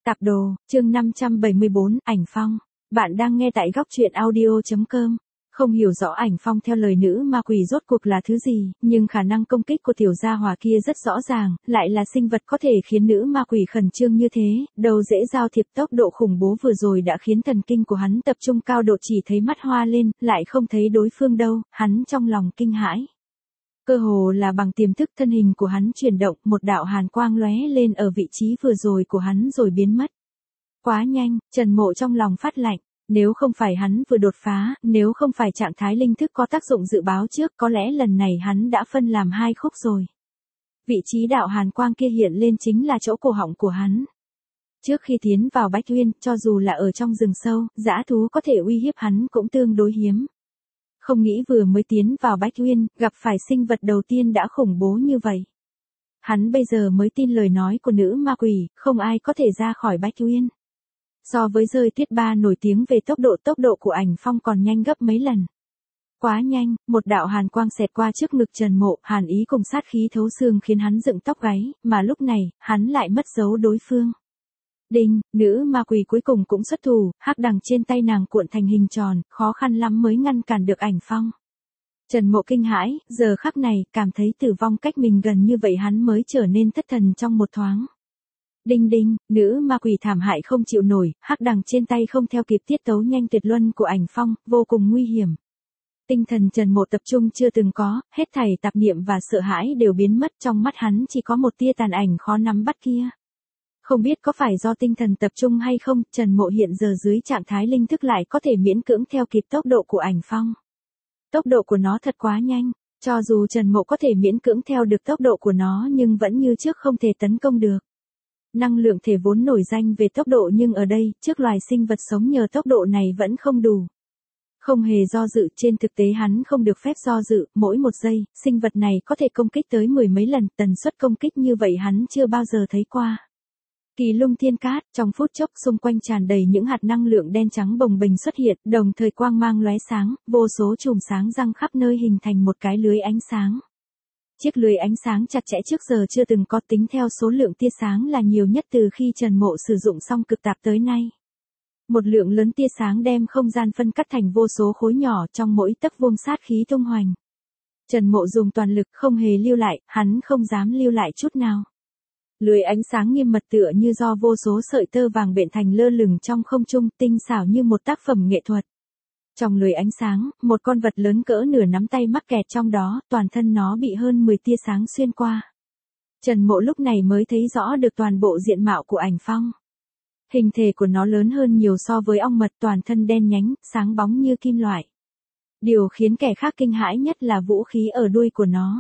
Tạp đồ, chương 574, Ảnh Phong. Bạn đang nghe tại góc truyện audio.com. Không hiểu rõ Ảnh Phong theo lời nữ ma quỷ rốt cuộc là thứ gì, nhưng khả năng công kích của tiểu gia hỏa kia rất rõ ràng, lại là sinh vật có thể khiến nữ ma quỷ khẩn trương như thế, đâu dễ giao thiệp. Tốc độ khủng bố vừa rồi đã khiến thần kinh của hắn tập trung cao độ, chỉ thấy mắt hoa lên, lại không thấy đối phương đâu, hắn trong lòng kinh hãi. Cơ hồ là bằng tiềm thức, thân hình của hắn chuyển động, một đạo hàn quang lóe lên ở vị trí vừa rồi của hắn rồi biến mất. Quá nhanh, Trần Mộ trong lòng phát lạnh, nếu không phải hắn vừa đột phá, nếu không phải trạng thái linh thức có tác dụng dự báo trước, có lẽ lần này hắn đã phân làm hai khúc rồi. Vị trí đạo hàn quang kia hiện lên chính là chỗ cổ họng của hắn. Trước khi tiến vào Bách Uyên, cho dù là ở trong rừng sâu, dã thú có thể uy hiếp hắn cũng tương đối hiếm. Không nghĩ vừa mới tiến vào Bách Uyên, gặp phải sinh vật đầu tiên đã khủng bố như vậy. Hắn bây giờ mới tin lời nói của nữ ma quỷ, không ai có thể ra khỏi Bách Uyên. So với rơi tuyết ba nổi tiếng về tốc độ của Ảnh Phong còn nhanh gấp mấy lần. Quá nhanh, một đạo hàn quang xẹt qua trước ngực Trần Mộ, hàn ý cùng sát khí thấu xương khiến hắn dựng tóc gáy, mà lúc này, hắn lại mất dấu đối phương. Đinh, nữ ma quỷ cuối cùng cũng xuất thủ, hắc đằng trên tay nàng cuộn thành hình tròn, khó khăn lắm mới ngăn cản được Ảnh Phong. Trần Mộ kinh hãi, giờ khắc này, cảm thấy tử vong cách mình gần như vậy hắn mới trở nên thất thần trong một thoáng. Đinh đinh, nữ ma quỷ thảm hại không chịu nổi, hắc đằng trên tay không theo kịp tiết tấu nhanh tuyệt luân của Ảnh Phong, vô cùng nguy hiểm. Tinh thần Trần Mộ tập trung chưa từng có, hết thảy tạp niệm và sợ hãi đều biến mất, trong mắt hắn chỉ có một tia tàn ảnh khó nắm bắt kia. Không biết có phải do tinh thần tập trung hay không, Trần Mộ hiện giờ dưới trạng thái linh thức lại có thể miễn cưỡng theo kịp tốc độ của Ảnh Phong. Tốc độ của nó thật quá nhanh, cho dù Trần Mộ có thể miễn cưỡng theo được tốc độ của nó nhưng vẫn như trước không thể tấn công được. Năng lượng thể vốn nổi danh về tốc độ nhưng ở đây, trước loài sinh vật sống nhờ tốc độ này vẫn không đủ. Không hề do dự, trên thực tế hắn không được phép do dự, mỗi một giây, sinh vật này có thể công kích tới 10 mấy lần, tần suất công kích như vậy hắn chưa bao giờ thấy qua. Kỳ lung thiên cát, trong phút chốc xung quanh tràn đầy những hạt năng lượng đen trắng bồng bềnh xuất hiện, đồng thời quang mang lóe sáng, vô số chùm sáng răng khắp nơi hình thành một cái lưới ánh sáng. Chiếc lưới ánh sáng chặt chẽ trước giờ chưa từng có, tính theo số lượng tia sáng là nhiều nhất từ khi Trần Mộ sử dụng xong cực tạp tới nay. Một lượng lớn tia sáng đem không gian phân cắt thành vô số khối nhỏ, trong mỗi tấc vuông sát khí tung hoành. Trần Mộ dùng toàn lực không hề lưu lại, hắn không dám lưu lại chút nào. Lưới ánh sáng nghiêm mật tựa như do vô số sợi tơ vàng bện thành lơ lửng trong không trung, tinh xảo như một tác phẩm nghệ thuật. Trong lưới ánh sáng, một con vật lớn cỡ nửa nắm tay mắc kẹt trong đó, toàn thân nó bị hơn 10 tia sáng xuyên qua. Trần Mộ lúc này mới thấy rõ được toàn bộ diện mạo của Ảnh Phong. Hình thể của nó lớn hơn nhiều so với ong mật, toàn thân đen nhánh, sáng bóng như kim loại. Điều khiến kẻ khác kinh hãi nhất là vũ khí ở đuôi của nó.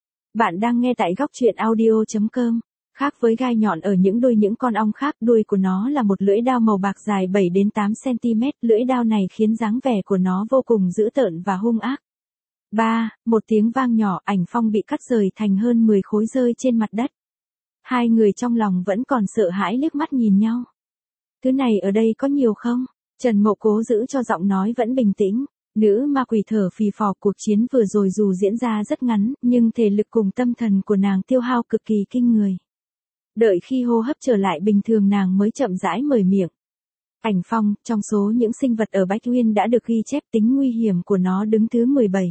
Bạn đang nghe tại góc truyện audio.com. Khác với gai nhọn ở những đuôi những con ong khác, đuôi của nó là một lưỡi dao màu bạc dài 7 đến 8 cm, lưỡi dao này khiến dáng vẻ của nó vô cùng dữ tợn và hung ác. Một tiếng vang nhỏ, Ảnh Phong bị cắt rời thành hơn 10 khối rơi trên mặt đất. Hai người trong lòng vẫn còn sợ hãi liếc mắt nhìn nhau. Thứ này ở đây có nhiều không? Trần Mộ cố giữ cho giọng nói vẫn bình tĩnh. Nữ ma quỷ thở phì phò, cuộc chiến vừa rồi dù diễn ra rất ngắn, nhưng thể lực cùng tâm thần của nàng tiêu hao cực kỳ kinh người. Đợi khi hô hấp trở lại bình thường nàng mới chậm rãi mở miệng. Ảnh Phong, trong số những sinh vật ở Bách Uyên đã được ghi chép, tính nguy hiểm của nó đứng thứ 17.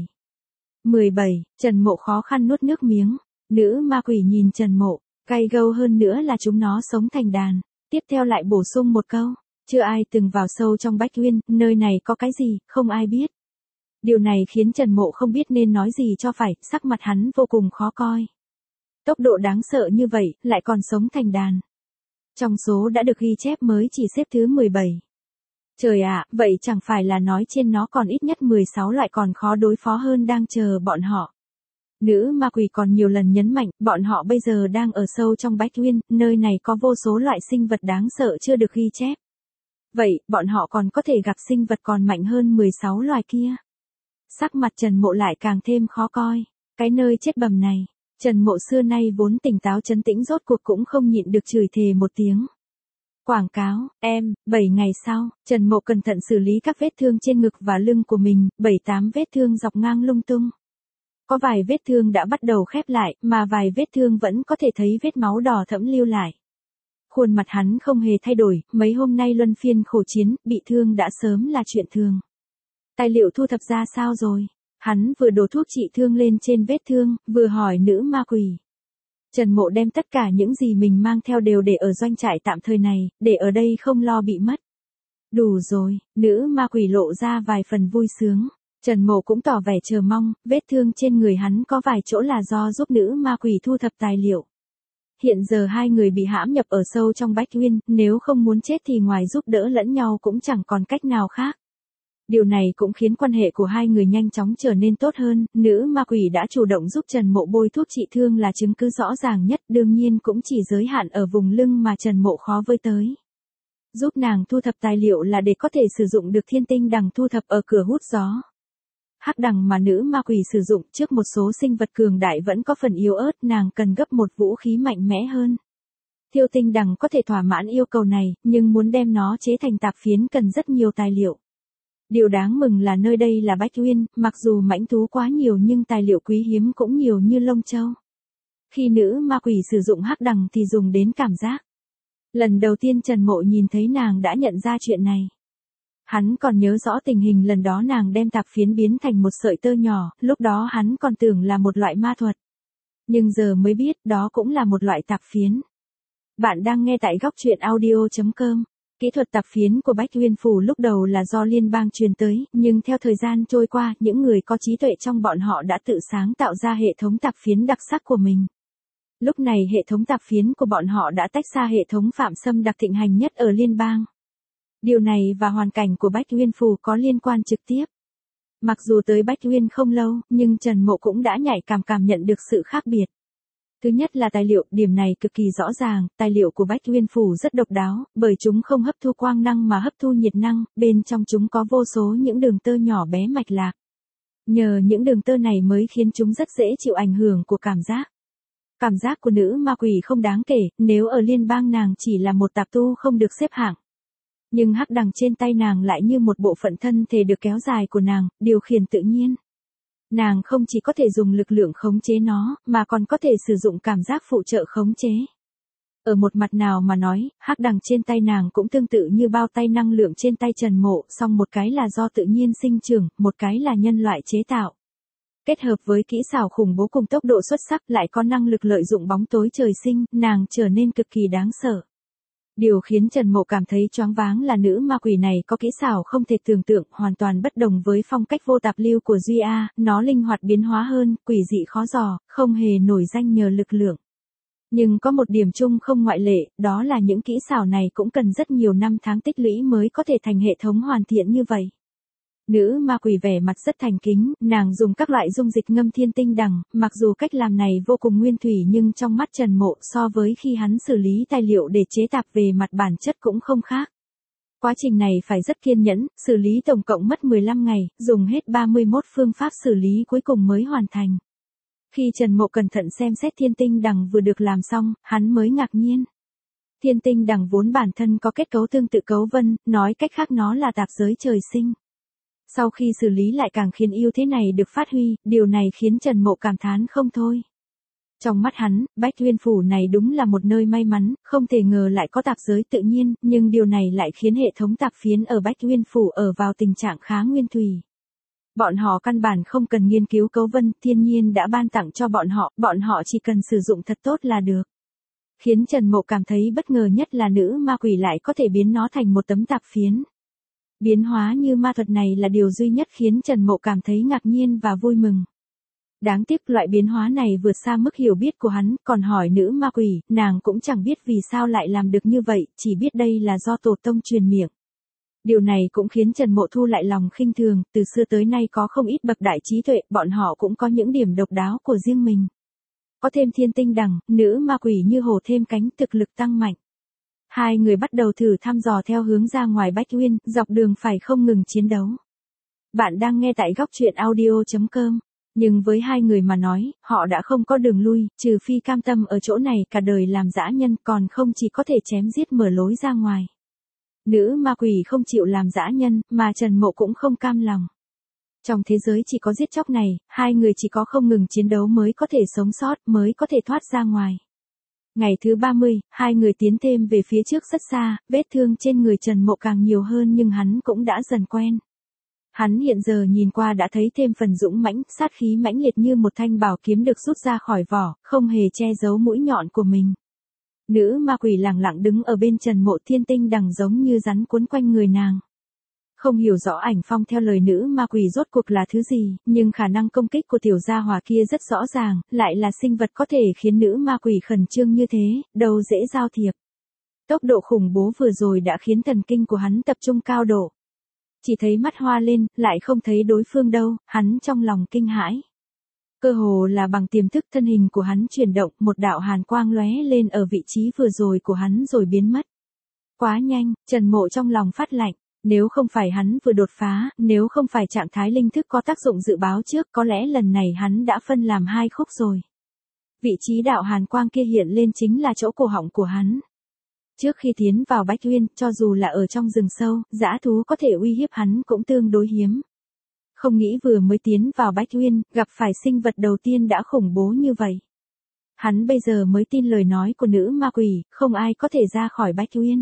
17, Trần Mộ khó khăn nuốt nước miếng. Nữ ma quỷ nhìn Trần Mộ, cay gâu hơn nữa là chúng nó sống thành đàn. Tiếp theo lại bổ sung một câu, chưa ai từng vào sâu trong Bách Uyên, nơi này có cái gì, không ai biết. Điều này khiến Trần Mộ không biết nên nói gì cho phải, sắc mặt hắn vô cùng khó coi. Tốc độ đáng sợ như vậy, lại còn sống thành đàn. Trong số đã được ghi chép mới chỉ xếp thứ 17. Trời ạ, vậy chẳng phải là nói trên nó còn ít nhất 16 loại còn khó đối phó hơn đang chờ bọn họ. Nữ ma quỷ còn nhiều lần nhấn mạnh, bọn họ bây giờ đang ở sâu trong Bách Uyên, nơi này có vô số loại sinh vật đáng sợ chưa được ghi chép. Vậy, bọn họ còn có thể gặp sinh vật còn mạnh hơn 16 loài kia. Sắc mặt Trần Mộ lại càng thêm khó coi. Cái nơi chết bầm này. Trần Mộ xưa nay vốn tỉnh táo trấn tĩnh rốt cuộc cũng không nhịn được chửi thề một tiếng. Quảng cáo, 7 ngày sau, Trần Mộ cẩn thận xử lý các vết thương trên ngực và lưng của mình, 7-8 vết thương dọc ngang lung tung. Có vài vết thương đã bắt đầu khép lại, mà vài vết thương vẫn có thể thấy vết máu đỏ thẫm lưu lại. Khuôn mặt hắn không hề thay đổi, mấy hôm nay luân phiên khổ chiến, bị thương đã sớm là chuyện thường. Tài liệu thu thập ra sao rồi? Hắn vừa đổ thuốc trị thương lên trên vết thương, vừa hỏi nữ ma quỷ. Trần Mộ đem tất cả những gì mình mang theo đều để ở doanh trại tạm thời này, để ở đây không lo bị mất. Đủ rồi, nữ ma quỷ lộ ra vài phần vui sướng. Trần Mộ cũng tỏ vẻ chờ mong, vết thương trên người hắn có vài chỗ là do giúp nữ ma quỷ thu thập tài liệu. Hiện giờ hai người bị hãm nhập ở sâu trong Bách Uyên, nếu không muốn chết thì ngoài giúp đỡ lẫn nhau cũng chẳng còn cách nào khác. Điều này cũng khiến quan hệ của hai người nhanh chóng trở nên tốt hơn, nữ ma quỷ đã chủ động giúp Trần Mộ bôi thuốc trị thương là chứng cứ rõ ràng nhất, đương nhiên cũng chỉ giới hạn ở vùng lưng mà Trần Mộ khó với tới. Giúp nàng thu thập tài liệu là để có thể sử dụng được thiên tinh đằng thu thập ở cửa hút gió. Hắc đằng mà nữ ma quỷ sử dụng trước một số sinh vật cường đại vẫn có phần yếu ớt, nàng cần gấp một vũ khí mạnh mẽ hơn. Thiêu tinh đằng có thể thỏa mãn yêu cầu này, nhưng muốn đem nó chế thành tạp phiến cần rất nhiều tài liệu. Điều đáng mừng là nơi đây là Bách Uyên, mặc dù mãnh thú quá nhiều nhưng tài liệu quý hiếm cũng nhiều như lông châu. Khi nữ ma quỷ sử dụng hắc đằng thì dùng đến cảm giác. Lần đầu tiên Trần Mộ nhìn thấy nàng đã nhận ra chuyện này. Hắn còn nhớ rõ tình hình lần đó nàng đem tạp phiến biến thành một sợi tơ nhỏ, lúc đó hắn còn tưởng là một loại ma thuật. Nhưng giờ mới biết đó cũng là một loại tạp phiến. Bạn đang nghe tại góc truyện audio.com. Kỹ thuật tạp phiến của Bách Uyên Phủ lúc đầu là do liên bang truyền tới, nhưng theo thời gian trôi qua, những người có trí tuệ trong bọn họ đã tự sáng tạo ra hệ thống tạp phiến đặc sắc của mình. Lúc này hệ thống tạp phiến của bọn họ đã tách xa hệ thống Phạm Sâm đặc thịnh hành nhất ở liên bang. Điều này và hoàn cảnh của Bách Uyên Phủ có liên quan trực tiếp. Mặc dù tới Bách Uyên không lâu, nhưng Trần Mộ cũng đã nhạy cảm nhận được sự khác biệt. Thứ nhất là tài liệu, điểm này cực kỳ rõ ràng, tài liệu của Bách Uyên Phủ rất độc đáo, bởi chúng không hấp thu quang năng mà hấp thu nhiệt năng, bên trong chúng có vô số những đường tơ nhỏ bé mạch lạc. Nhờ những đường tơ này mới khiến chúng rất dễ chịu ảnh hưởng của cảm giác. Cảm giác của nữ ma quỷ không đáng kể, nếu ở liên bang nàng chỉ là một tạp tu không được xếp hạng. Nhưng hắc đằng trên tay nàng lại như một bộ phận thân thể được kéo dài của nàng, điều khiển tự nhiên. Nàng không chỉ có thể dùng lực lượng khống chế nó, mà còn có thể sử dụng cảm giác phụ trợ khống chế. Ở một mặt nào mà nói, hắc đằng trên tay nàng cũng tương tự như bao tay năng lượng trên tay Trần Mộ, song một cái là do tự nhiên sinh trưởng, một cái là nhân loại chế tạo. Kết hợp với kỹ xảo khủng bố cùng tốc độ xuất sắc lại có năng lực lợi dụng bóng tối trời sinh, nàng trở nên cực kỳ đáng sợ. Điều khiến Trần Mộ cảm thấy choáng váng là nữ ma quỷ này có kỹ xảo không thể tưởng tượng, hoàn toàn bất đồng với phong cách vô tạp lưu của Duy A, nó linh hoạt biến hóa hơn, quỷ dị khó dò, không hề nổi danh nhờ lực lượng. Nhưng có một điểm chung không ngoại lệ, đó là những kỹ xảo này cũng cần rất nhiều năm tháng tích lũy mới có thể thành hệ thống hoàn thiện như vậy. Nữ ma quỷ vẻ mặt rất thành kính, nàng dùng các loại dung dịch ngâm thiên tinh đằng, mặc dù cách làm này vô cùng nguyên thủy nhưng trong mắt Trần Mộ so với khi hắn xử lý tài liệu để chế tạp về mặt bản chất cũng không khác. Quá trình này phải rất kiên nhẫn, xử lý tổng cộng mất 15 ngày, dùng hết 31 phương pháp xử lý cuối cùng mới hoàn thành. Khi Trần Mộ cẩn thận xem xét thiên tinh đằng vừa được làm xong, hắn mới ngạc nhiên. Thiên tinh đằng vốn bản thân có kết cấu tương tự cấu vân, nói cách khác nó là tạp giới trời sinh. Sau khi xử lý lại càng khiến ưu thế này được phát huy, điều này khiến Trần Mộ cảm thán không thôi. Trong mắt hắn, Bách Uyên Phủ này đúng là một nơi may mắn, không thể ngờ lại có tạp giới tự nhiên, nhưng điều này lại khiến hệ thống tạp phiến ở Bách Uyên Phủ ở vào tình trạng khá nguyên thủy. Bọn họ căn bản không cần nghiên cứu cấu vân, thiên nhiên đã ban tặng cho bọn họ chỉ cần sử dụng thật tốt là được. Khiến Trần Mộ cảm thấy bất ngờ nhất là nữ ma quỷ lại có thể biến nó thành một tấm tạp phiến. Biến hóa như ma thuật này là điều duy nhất khiến Trần Mộ cảm thấy ngạc nhiên và vui mừng. Đáng tiếc loại biến hóa này vượt xa mức hiểu biết của hắn, còn hỏi nữ ma quỷ, nàng cũng chẳng biết vì sao lại làm được như vậy, chỉ biết đây là do tổ tông truyền miệng. Điều này cũng khiến Trần Mộ thu lại lòng khinh thường, từ xưa tới nay có không ít bậc đại trí tuệ, bọn họ cũng có những điểm độc đáo của riêng mình. Có thêm thiên tinh đằng, nữ ma quỷ như hổ thêm cánh, thực lực tăng mạnh. Hai người bắt đầu thử thăm dò theo hướng ra ngoài Bách Uyên, dọc đường phải không ngừng chiến đấu. Bạn đang nghe tại góc truyện audio.com. Nhưng với hai người mà nói, họ đã không có đường lui, trừ phi cam tâm ở chỗ này cả đời làm dã nhân, còn không chỉ có thể chém giết mở lối ra ngoài. Nữ ma quỷ không chịu làm dã nhân, mà Trần Mộ cũng không cam lòng. Trong thế giới chỉ có giết chóc này, hai người chỉ có không ngừng chiến đấu mới có thể sống sót, mới có thể thoát ra ngoài. Ngày thứ 30, hai người tiến thêm về phía trước rất xa, vết thương trên người Trần Mộ càng nhiều hơn nhưng hắn cũng đã dần quen. Hắn hiện giờ nhìn qua đã thấy thêm phần dũng mãnh, sát khí mãnh liệt như một thanh bảo kiếm được rút ra khỏi vỏ, không hề che giấu mũi nhọn của mình. Nữ ma quỷ lẳng lặng đứng ở bên Trần Mộ, thiên tinh đằng giống như rắn cuốn quanh người nàng. Không hiểu rõ Ảnh Phong theo lời nữ ma quỷ rốt cuộc là thứ gì, nhưng khả năng công kích của tiểu gia hỏa kia rất rõ ràng, lại là sinh vật có thể khiến nữ ma quỷ khẩn trương như thế, đâu dễ giao thiệp. Tốc độ khủng bố vừa rồi đã khiến thần kinh của hắn tập trung cao độ. Chỉ thấy mắt hoa lên, lại không thấy đối phương đâu, hắn trong lòng kinh hãi. Cơ hồ là bằng tiềm thức thân hình của hắn chuyển động, một đạo hàn quang lóe lên ở vị trí vừa rồi của hắn rồi biến mất. Quá nhanh, Trần Mộ trong lòng phát lạnh. Nếu không phải hắn vừa đột phá, nếu không phải trạng thái linh thức có tác dụng dự báo trước, có lẽ lần này hắn đã phân làm hai khúc rồi. Vị trí đạo hàn quang kia hiện lên chính là chỗ cổ họng của hắn. Trước khi tiến vào Bách Uyên, cho dù là ở trong rừng sâu, dã thú có thể uy hiếp hắn cũng tương đối hiếm. Không nghĩ vừa mới tiến vào Bách Uyên, gặp phải sinh vật đầu tiên đã khủng bố như vậy. Hắn bây giờ mới tin lời nói của nữ ma quỷ, không ai có thể ra khỏi Bách Uyên.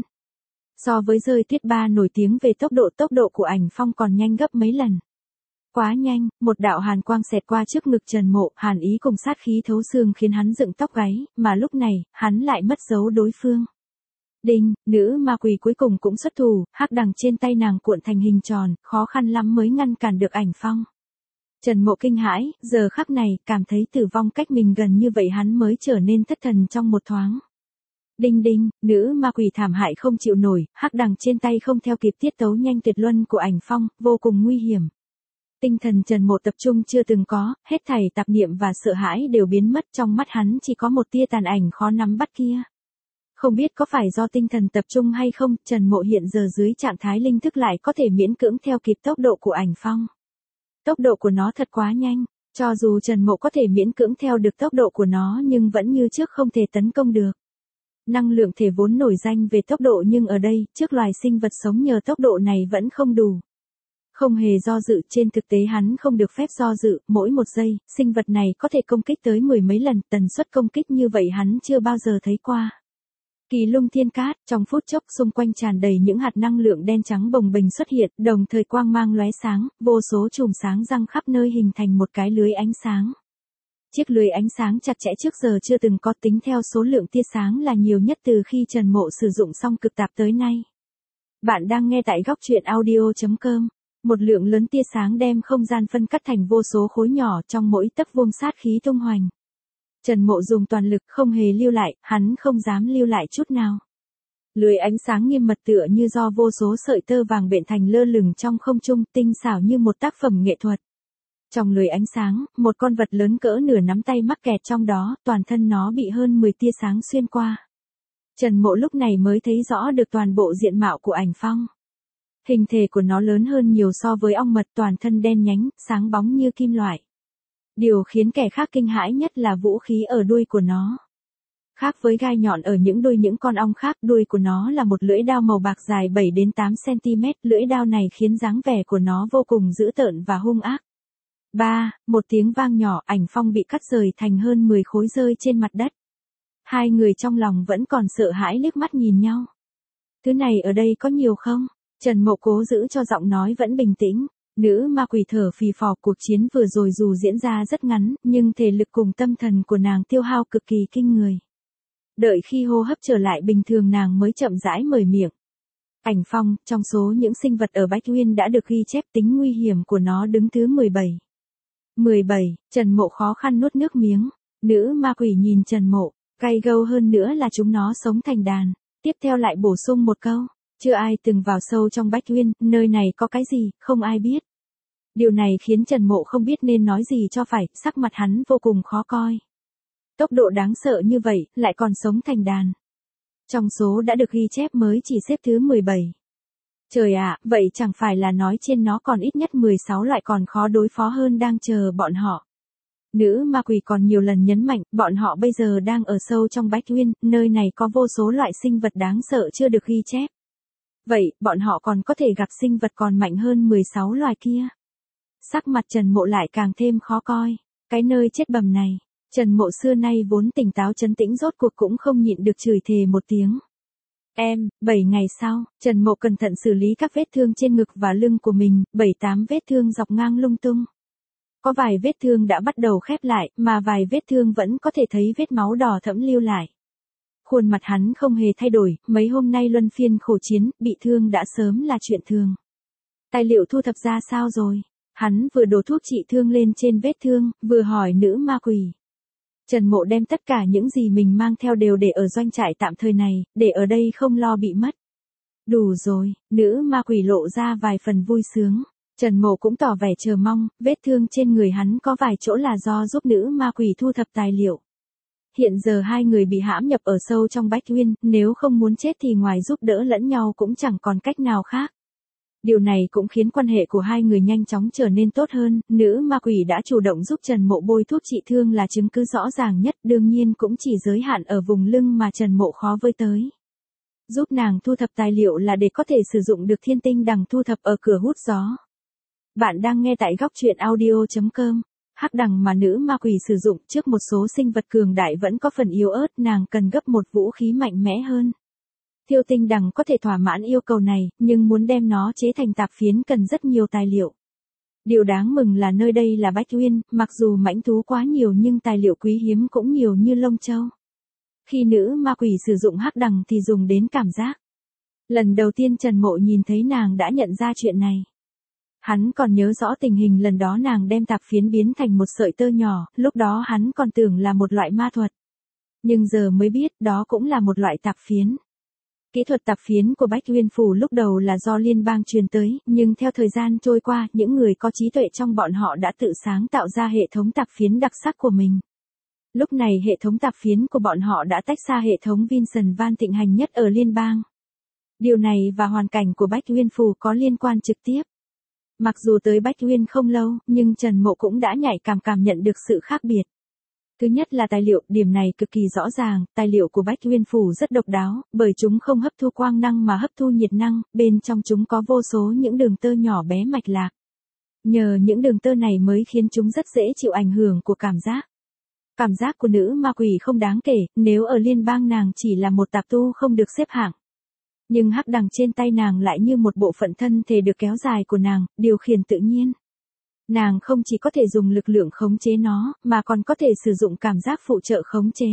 So với rơi tuyết ba nổi tiếng về tốc độ của Ảnh Phong còn nhanh gấp mấy lần. Quá nhanh, một đạo hàn quang xẹt qua trước ngực Trần Mộ, hàn ý cùng sát khí thấu xương khiến hắn dựng tóc gáy, mà lúc này, hắn lại mất dấu đối phương. Đinh, nữ ma quỷ cuối cùng cũng xuất thủ, hắc đằng trên tay nàng cuộn thành hình tròn, khó khăn lắm mới ngăn cản được Ảnh Phong. Trần Mộ kinh hãi, giờ khắc này, cảm thấy tử vong cách mình gần như vậy hắn mới trở nên thất thần trong một thoáng. Đinh đinh, nữ ma quỷ thảm hại không chịu nổi, hắc đằng trên tay không theo kịp tiết tấu nhanh tuyệt luân của Ảnh Phong, vô cùng nguy hiểm. Tinh thần Trần Mộ tập trung chưa từng có, hết thảy tạp niệm và sợ hãi đều biến mất, trong mắt hắn chỉ có một tia tàn ảnh khó nắm bắt kia. Không biết có phải do tinh thần tập trung hay không, Trần Mộ hiện giờ dưới trạng thái linh thức lại có thể miễn cưỡng theo kịp tốc độ của Ảnh Phong. Tốc độ của nó thật quá nhanh, cho dù Trần Mộ có thể miễn cưỡng theo được tốc độ của nó nhưng vẫn như trước không thể tấn công được. Năng lượng thể vốn nổi danh về tốc độ nhưng ở đây, trước loài sinh vật sống nhờ tốc độ này vẫn không đủ. Không hề do dự, trên thực tế hắn không được phép do dự, mỗi một giây, sinh vật này có thể công kích tới 10 mấy lần, tần suất công kích như vậy hắn chưa bao giờ thấy qua. Kỳ lung thiên cát, trong phút chốc xung quanh tràn đầy những hạt năng lượng đen trắng bồng bềnh xuất hiện, đồng thời quang mang lóe sáng, vô số chùm sáng răng khắp nơi hình thành một cái lưới ánh sáng. Chiếc lưới ánh sáng chặt chẽ trước giờ chưa từng có, tính theo số lượng tia sáng là nhiều nhất từ khi Trần Mộ sử dụng xong cực tạp tới nay. Bạn đang nghe tại góc truyện audio.com. Một lượng lớn tia sáng đem không gian phân cắt thành vô số khối nhỏ, trong mỗi tấc vuông sát khí tung hoành. Trần Mộ dùng toàn lực không hề lưu lại, hắn không dám lưu lại chút nào. Lưới ánh sáng nghiêm mật tựa như do vô số sợi tơ vàng bện thành lơ lửng trong không trung, tinh xảo như một tác phẩm nghệ thuật. Trong lưới ánh sáng, một con vật lớn cỡ nửa nắm tay mắc kẹt trong đó, toàn thân nó bị hơn 10 tia sáng xuyên qua. Trần Mộ lúc này mới thấy rõ được toàn bộ diện mạo của Ảnh Phong. Hình thể của nó lớn hơn nhiều so với ong mật, toàn thân đen nhánh, sáng bóng như kim loại. Điều khiến kẻ khác kinh hãi nhất là vũ khí ở đuôi của nó. Khác với gai nhọn ở những đuôi những con ong khác, đuôi của nó là một lưỡi dao màu bạc dài 7 đến 8 cm, lưỡi dao này khiến dáng vẻ của nó vô cùng dữ tợn và hung ác. Một tiếng vang nhỏ, Ảnh Phong bị cắt rời thành hơn 10 khối rơi trên mặt đất. Hai người trong lòng vẫn còn sợ hãi liếc mắt nhìn nhau. Thứ này ở đây có nhiều không? Trần Mộ cố giữ cho giọng nói vẫn bình tĩnh. Nữ ma quỷ thở phì phò, cuộc chiến vừa rồi dù diễn ra rất ngắn, nhưng thể lực cùng tâm thần của nàng tiêu hao cực kỳ kinh người. Đợi khi hô hấp trở lại bình thường nàng mới chậm rãi mở miệng. Ảnh Phong, trong số những sinh vật ở Bách Uyên đã được ghi chép, tính nguy hiểm của nó đứng thứ 17. 17, Trần Mộ khó khăn nuốt nước miếng. Nữ ma quỷ nhìn Trần Mộ, cay gâu hơn nữa là chúng nó sống thành đàn. Tiếp theo lại bổ sung một câu, chưa ai từng vào sâu trong Bách Uyên, nơi này có cái gì, không ai biết. Điều này khiến Trần Mộ không biết nên nói gì cho phải, sắc mặt hắn vô cùng khó coi. Tốc độ đáng sợ như vậy, lại còn sống thành đàn. Trong số đã được ghi chép mới chỉ xếp thứ 17. Trời ạ, vậy chẳng phải là nói trên nó còn ít nhất 16 loại còn khó đối phó hơn đang chờ bọn họ. Nữ ma quỷ còn nhiều lần nhấn mạnh, bọn họ bây giờ đang ở sâu trong Bách Uyên, nơi này có vô số loại sinh vật đáng sợ chưa được ghi chép. Vậy, bọn họ còn có thể gặp sinh vật còn mạnh hơn 16 loài kia. Sắc mặt Trần Mộ lại càng thêm khó coi. Cái nơi chết bầm này, Trần Mộ xưa nay vốn tỉnh táo trấn tĩnh rốt cuộc cũng không nhịn được chửi thề một tiếng. 7 ngày sau, Trần Mộ cẩn thận xử lý các vết thương trên ngực và lưng của mình, 7-8 vết thương dọc ngang lung tung. Có vài vết thương đã bắt đầu khép lại, mà vài vết thương vẫn có thể thấy vết máu đỏ thẫm lưu lại. Khuôn mặt hắn không hề thay đổi, mấy hôm nay luân phiên khổ chiến, bị thương đã sớm là chuyện thường. Tài liệu thu thập ra sao rồi? Hắn vừa đổ thuốc trị thương lên trên vết thương, vừa hỏi nữ ma quỷ. Trần Mộ đem tất cả những gì mình mang theo đều để ở doanh trại tạm thời này, để ở đây không lo bị mất. Đủ rồi, nữ ma quỷ lộ ra vài phần vui sướng. Trần Mộ cũng tỏ vẻ chờ mong, vết thương trên người hắn có vài chỗ là do giúp nữ ma quỷ thu thập tài liệu. Hiện giờ hai người bị hãm nhập ở sâu trong Bách Uyên, nếu không muốn chết thì ngoài giúp đỡ lẫn nhau cũng chẳng còn cách nào khác. Điều này cũng khiến quan hệ của hai người nhanh chóng trở nên tốt hơn, nữ ma quỷ đã chủ động giúp Trần Mộ bôi thuốc trị thương là chứng cứ rõ ràng nhất, đương nhiên cũng chỉ giới hạn ở vùng lưng mà Trần Mộ khó với tới. Giúp nàng thu thập tài liệu là để có thể sử dụng được thiên tinh đằng thu thập ở cửa hút gió. Bạn đang nghe tại góc truyện audio.com. Hắc đằng mà nữ ma quỷ sử dụng trước một số sinh vật cường đại vẫn có phần yếu ớt, nàng cần gấp một vũ khí mạnh mẽ hơn. Thiêu tinh đằng có thể thỏa mãn yêu cầu này, nhưng muốn đem nó chế thành tạp phiến cần rất nhiều tài liệu. Điều đáng mừng là nơi đây là Bách Uyên, mặc dù mãnh thú quá nhiều nhưng tài liệu quý hiếm cũng nhiều như lông châu. Khi nữ ma quỷ sử dụng hắc đằng thì dùng đến cảm giác. Lần đầu tiên Trần Mộ nhìn thấy nàng đã nhận ra chuyện này. Hắn còn nhớ rõ tình hình lần đó nàng đem tạp phiến biến thành một sợi tơ nhỏ, lúc đó hắn còn tưởng là một loại ma thuật. Nhưng giờ mới biết đó cũng là một loại tạp phiến. Kỹ thuật tạp phiến của Bách Uyên Phủ lúc đầu là do liên bang truyền tới, nhưng theo thời gian trôi qua, những người có trí tuệ trong bọn họ đã tự sáng tạo ra hệ thống tạp phiến đặc sắc của mình. Lúc này hệ thống tạp phiến của bọn họ đã tách xa hệ thống Vincent Van thịnh hành nhất ở liên bang. Điều này và hoàn cảnh của Bách Uyên Phủ có liên quan trực tiếp. Mặc dù tới Bách Uyên không lâu, nhưng Trần Mộ cũng đã nhạy cảm nhận được sự khác biệt. Thứ nhất là tài liệu, điểm này cực kỳ rõ ràng, tài liệu của Bách Uyên Phủ rất độc đáo, bởi chúng không hấp thu quang năng mà hấp thu nhiệt năng, bên trong chúng có vô số những đường tơ nhỏ bé mạch lạc. Nhờ những đường tơ này mới khiến chúng rất dễ chịu ảnh hưởng của cảm giác. Cảm giác của nữ ma quỷ không đáng kể, nếu ở liên bang nàng chỉ là một tạp tu không được xếp hạng. Nhưng hắc đằng trên tay nàng lại như một bộ phận thân thể được kéo dài của nàng, điều khiển tự nhiên. Nàng không chỉ có thể dùng lực lượng khống chế nó, mà còn có thể sử dụng cảm giác phụ trợ khống chế.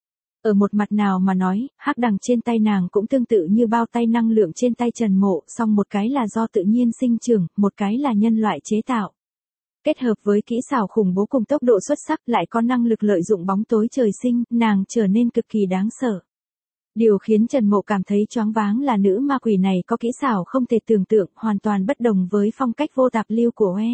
Ở một mặt nào mà nói, hắc đằng trên tay nàng cũng tương tự như bao tay năng lượng trên tay Trần Mộ, song một cái là do tự nhiên sinh trưởng, một cái là nhân loại chế tạo. Kết hợp với kỹ xảo khủng bố cùng tốc độ xuất sắc lại có năng lực lợi dụng bóng tối trời sinh, nàng trở nên cực kỳ đáng sợ. Điều khiến Trần Mộ cảm thấy choáng váng là nữ ma quỷ này có kỹ xảo không thể tưởng tượng, hoàn toàn bất đồng với phong cách vô tạp lưu của Oe.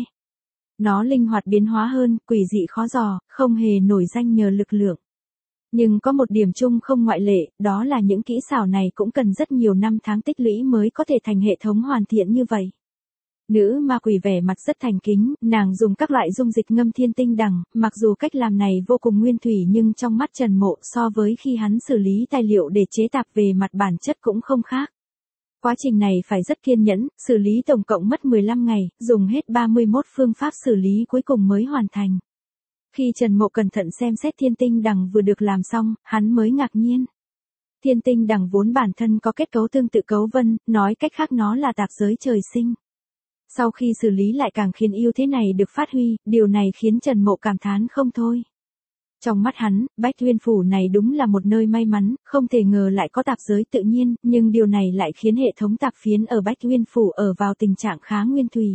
Nó linh hoạt biến hóa hơn, quỷ dị khó dò, không hề nổi danh nhờ lực lượng. Nhưng có một điểm chung không ngoại lệ, đó là những kỹ xảo này cũng cần rất nhiều năm tháng tích lũy mới có thể thành hệ thống hoàn thiện như vậy. Nữ ma quỷ vẻ mặt rất thành kính, nàng dùng các loại dung dịch ngâm thiên tinh đằng, mặc dù cách làm này vô cùng nguyên thủy nhưng trong mắt Trần Mộ so với khi hắn xử lý tài liệu để chế tạp về mặt bản chất cũng không khác. Quá trình này phải rất kiên nhẫn, xử lý tổng cộng mất 15 ngày, dùng hết 31 phương pháp xử lý cuối cùng mới hoàn thành. Khi Trần Mộ cẩn thận xem xét thiên tinh đằng vừa được làm xong, hắn mới ngạc nhiên. Thiên tinh đằng vốn bản thân có kết cấu tương tự cấu vân, nói cách khác nó là tạp giới trời sinh. Sau khi xử lý lại càng khiến ưu thế này được phát huy, điều này khiến Trần Mộ cảm thán không thôi. Trong mắt hắn, Bách Uyên Phủ này đúng là một nơi may mắn, không thể ngờ lại có tạp giới tự nhiên, nhưng điều này lại khiến hệ thống tạp phiến ở Bách Uyên Phủ ở vào tình trạng khá nguyên thủy.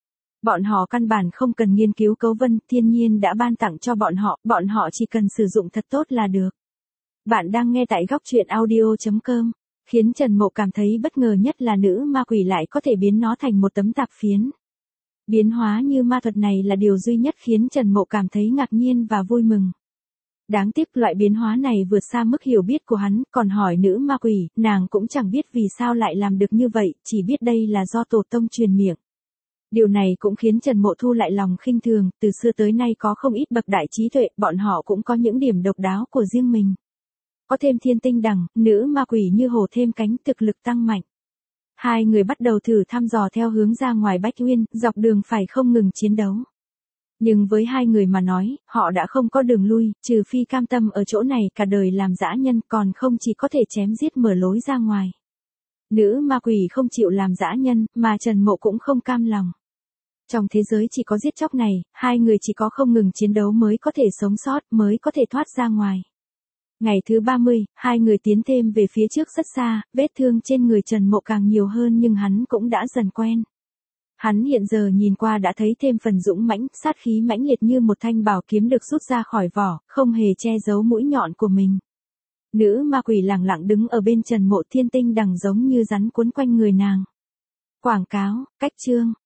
Bọn họ căn bản không cần nghiên cứu cấu vân, thiên nhiên đã ban tặng cho bọn họ chỉ cần sử dụng thật tốt là được. Bạn đang nghe tại góc truyện audio.com. Khiến Trần Mộ cảm thấy bất ngờ nhất là nữ ma quỷ lại có thể biến nó thành một tấm tạp phiến. Biến hóa như ma thuật này là điều duy nhất khiến Trần Mộ cảm thấy ngạc nhiên và vui mừng. Đáng tiếc loại biến hóa này vượt xa mức hiểu biết của hắn, còn hỏi nữ ma quỷ, nàng cũng chẳng biết vì sao lại làm được như vậy, chỉ biết đây là do tổ tông truyền miệng. Điều này cũng khiến Trần Mộ thu lại lòng khinh thường, từ xưa tới nay có không ít bậc đại trí tuệ, bọn họ cũng có những điểm độc đáo của riêng mình. Có thêm thiên tinh đằng, nữ ma quỷ như hổ thêm cánh, thực lực tăng mạnh. Hai người bắt đầu thử thăm dò theo hướng ra ngoài Bách Uyên, dọc đường phải không ngừng chiến đấu. Nhưng với hai người mà nói, họ đã không có đường lui, trừ phi cam tâm ở chỗ này cả đời làm dã nhân, còn không chỉ có thể chém giết mở lối ra ngoài. Nữ ma quỷ không chịu làm dã nhân, mà Trần Mộ cũng không cam lòng. Trong thế giới chỉ có giết chóc này, hai người chỉ có không ngừng chiến đấu mới có thể sống sót, mới có thể thoát ra ngoài. Ngày thứ 30, hai người tiến thêm về phía trước rất xa, vết thương trên người Trần Mộ càng nhiều hơn nhưng hắn cũng đã dần quen. Hắn hiện giờ nhìn qua đã thấy thêm phần dũng mãnh, sát khí mãnh liệt như một thanh bảo kiếm được rút ra khỏi vỏ, không hề che giấu mũi nhọn của mình. Nữ ma quỷ lẳng lặng đứng ở bên Trần Mộ, thiên tinh đằng giống như rắn cuốn quanh người nàng. Quảng cáo, cách chương.